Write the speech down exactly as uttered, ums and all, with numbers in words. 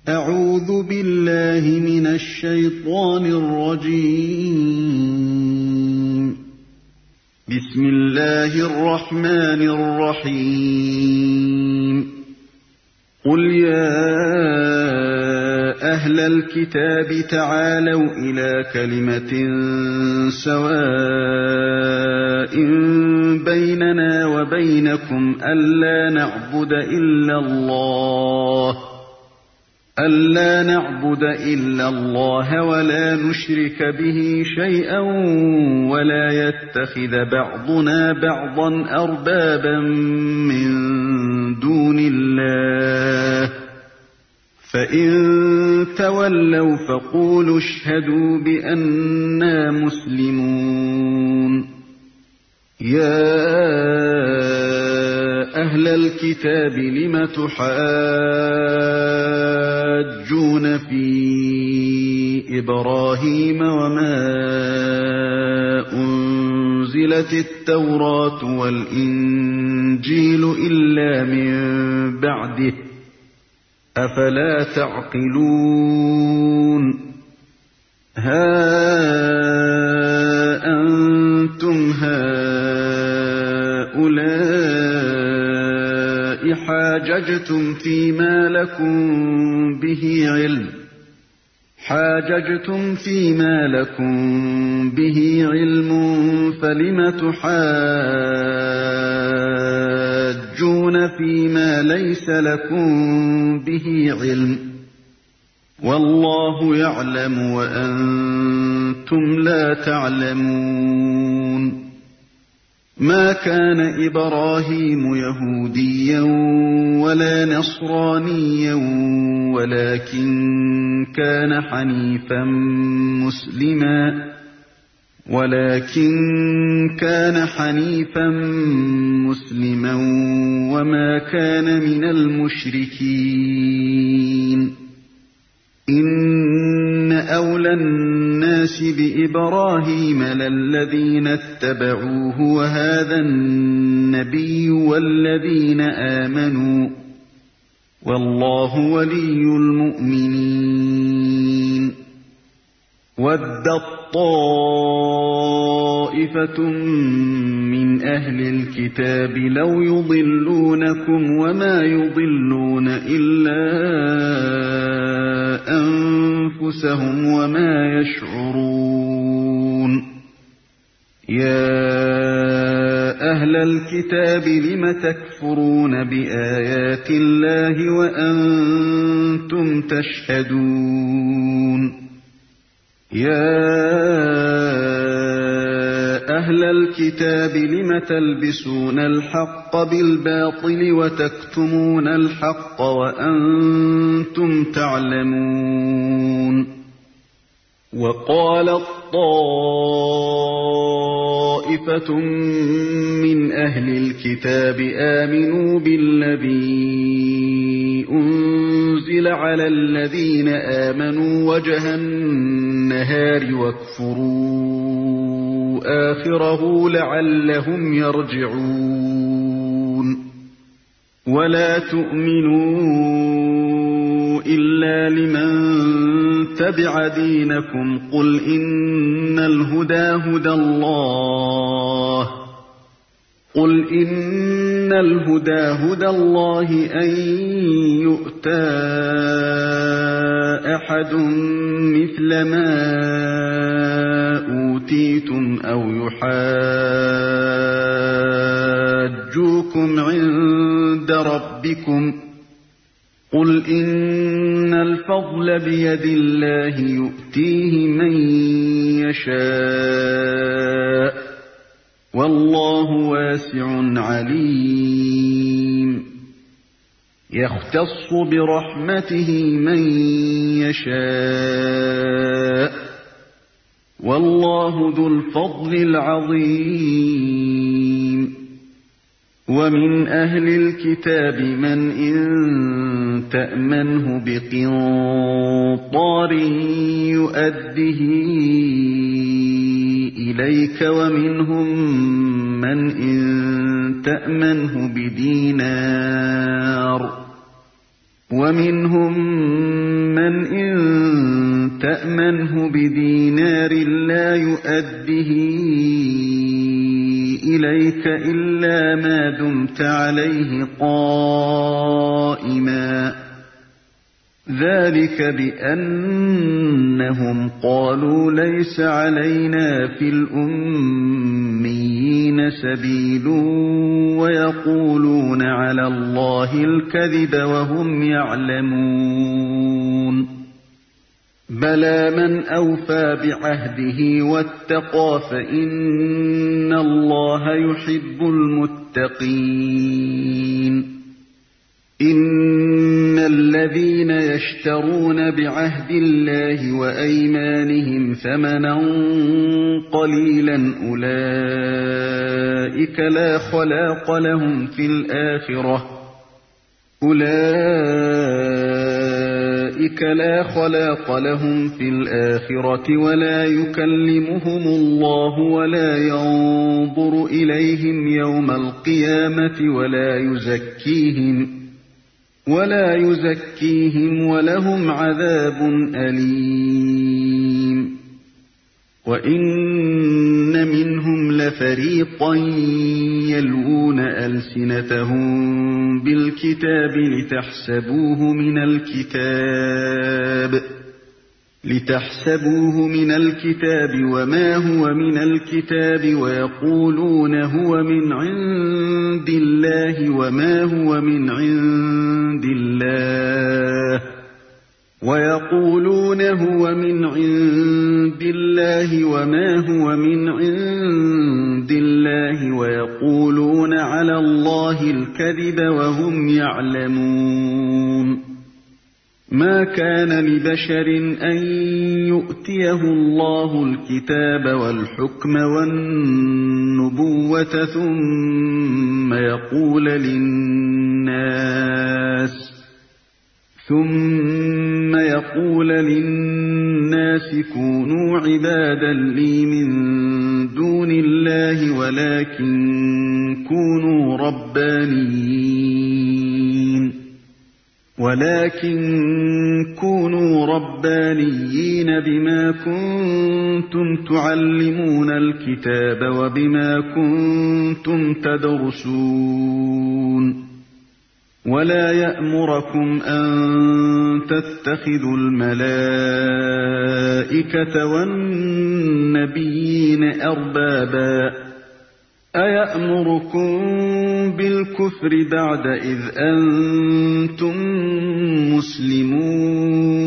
أعوذ بالله من الشيطان الرجيم. بسم الله الرحمن الرحيم. قل يا أهل الكتاب تعالوا إلى كلمة سواء بيننا وبينكم ألا نعبد إلا الله ألا نعبد إلا الله ولا نشرك به شيئا ولا يتخذ بعضنا بعضا أربابا من دون الله فإن تولوا فقولوا اشهدوا بأننا مسلمون. يا أهل الكتاب لم تحاجون في إبراهيم وما أنزلت التوراة والإنجيل إلا من بعده أفلا تعقلون. ها أنتم هؤلاء حاججتم فيما لكم به علم حاججتم فيما لكم به علم فلم تحاجون فيما ليس لكم به علم والله يعلم وأنتم لا تعلمون. ما كان إبراهيم يهوديا ولا نصرانيا ولكن كان حنيفا مسلما ولكن كان حنيفا مسلما وما كان من المشركين. إن أولى الناس بإبراهيم للذين اتبعوه وهذا النبي والذين آمنوا والله ولي المؤمنين. ودت طائفة من أهل الكتاب لو يضلونكم وما يضلون إلا أنفسهم وما يشعرون. يا أهل الكتاب لم تكفرون بآيات الله وأنتم تشهدون. يا أهل الكتاب لم تلبسون الحق بالباطل وتكتمون الحق وأنتم تعلمون. وقالت طائفة من أهل الكتاب آمنوا بالذي أنزل على الذين آمنوا وجه النهار واكفروا آخره لعلهم يرجعون. ولا تؤمنوا إلا لمن تبع دينكم قل إن الهدى هدى الله قل إن الهدى هدى الله أن يؤتى أحد مثل ما أوتيتم أو يحاجوكم عند ربكم قل إن الفضل بيد الله يؤتيه من يشاء والله واسع عليم. يختص برحمته من يشاء والله ذو الفضل العظيم. ومن أهل الكتاب من إن تأمنه بقنطار يؤده إليك ومنهم من إن تأمنه بدينار ومنهم من إن تأمنه بدينار لا يؤده إليك إلا ما دمت عليه قائما ذلك بأنهم قالوا ليس علينا في الأميين سبيل ويقولون على الله الكذب وهم يعلمون بلى من أوفى بعهده واتقى فإن الله يحب المتقين إن الذين يشترون بعهد الله وأيمانهم ثمنا قليلا أولئك لا خلاق لهم في الآخرة أولئك لا خلاق لهم في الآخرة ولا يكلمهم الله ولا ينظر إليهم يوم القيامة ولا يزكيهم ولا يزكيهم ولهم عذاب أليم وإن منهم لفريقا يلوون ألسنتهم بالكتاب لتحسبوه من الكتاب لتحسبوه من الكتاب وما هو من الكتاب ويقولون هو من عند الله وما هو من عند الله ويقولون هو من عند الله وما هو من عند الله ويقولون على الله الكذب وهم يعلمون ما كان لبشر أن يؤتيه الله الكتاب والحكم والنبوة ثم يقول للناس ثم يقول للناس كونوا عبادا لي من دون الله ولكن كونوا ربانيين ولكن كونوا ربانيين بما كنتم تعلمون الكتاب وبما كنتم تدرسون ولا يأمركم أن تتخذوا الملائكة والنبيين أربابا أيأمركم بالكفر بعد إذ أنتم مسلمون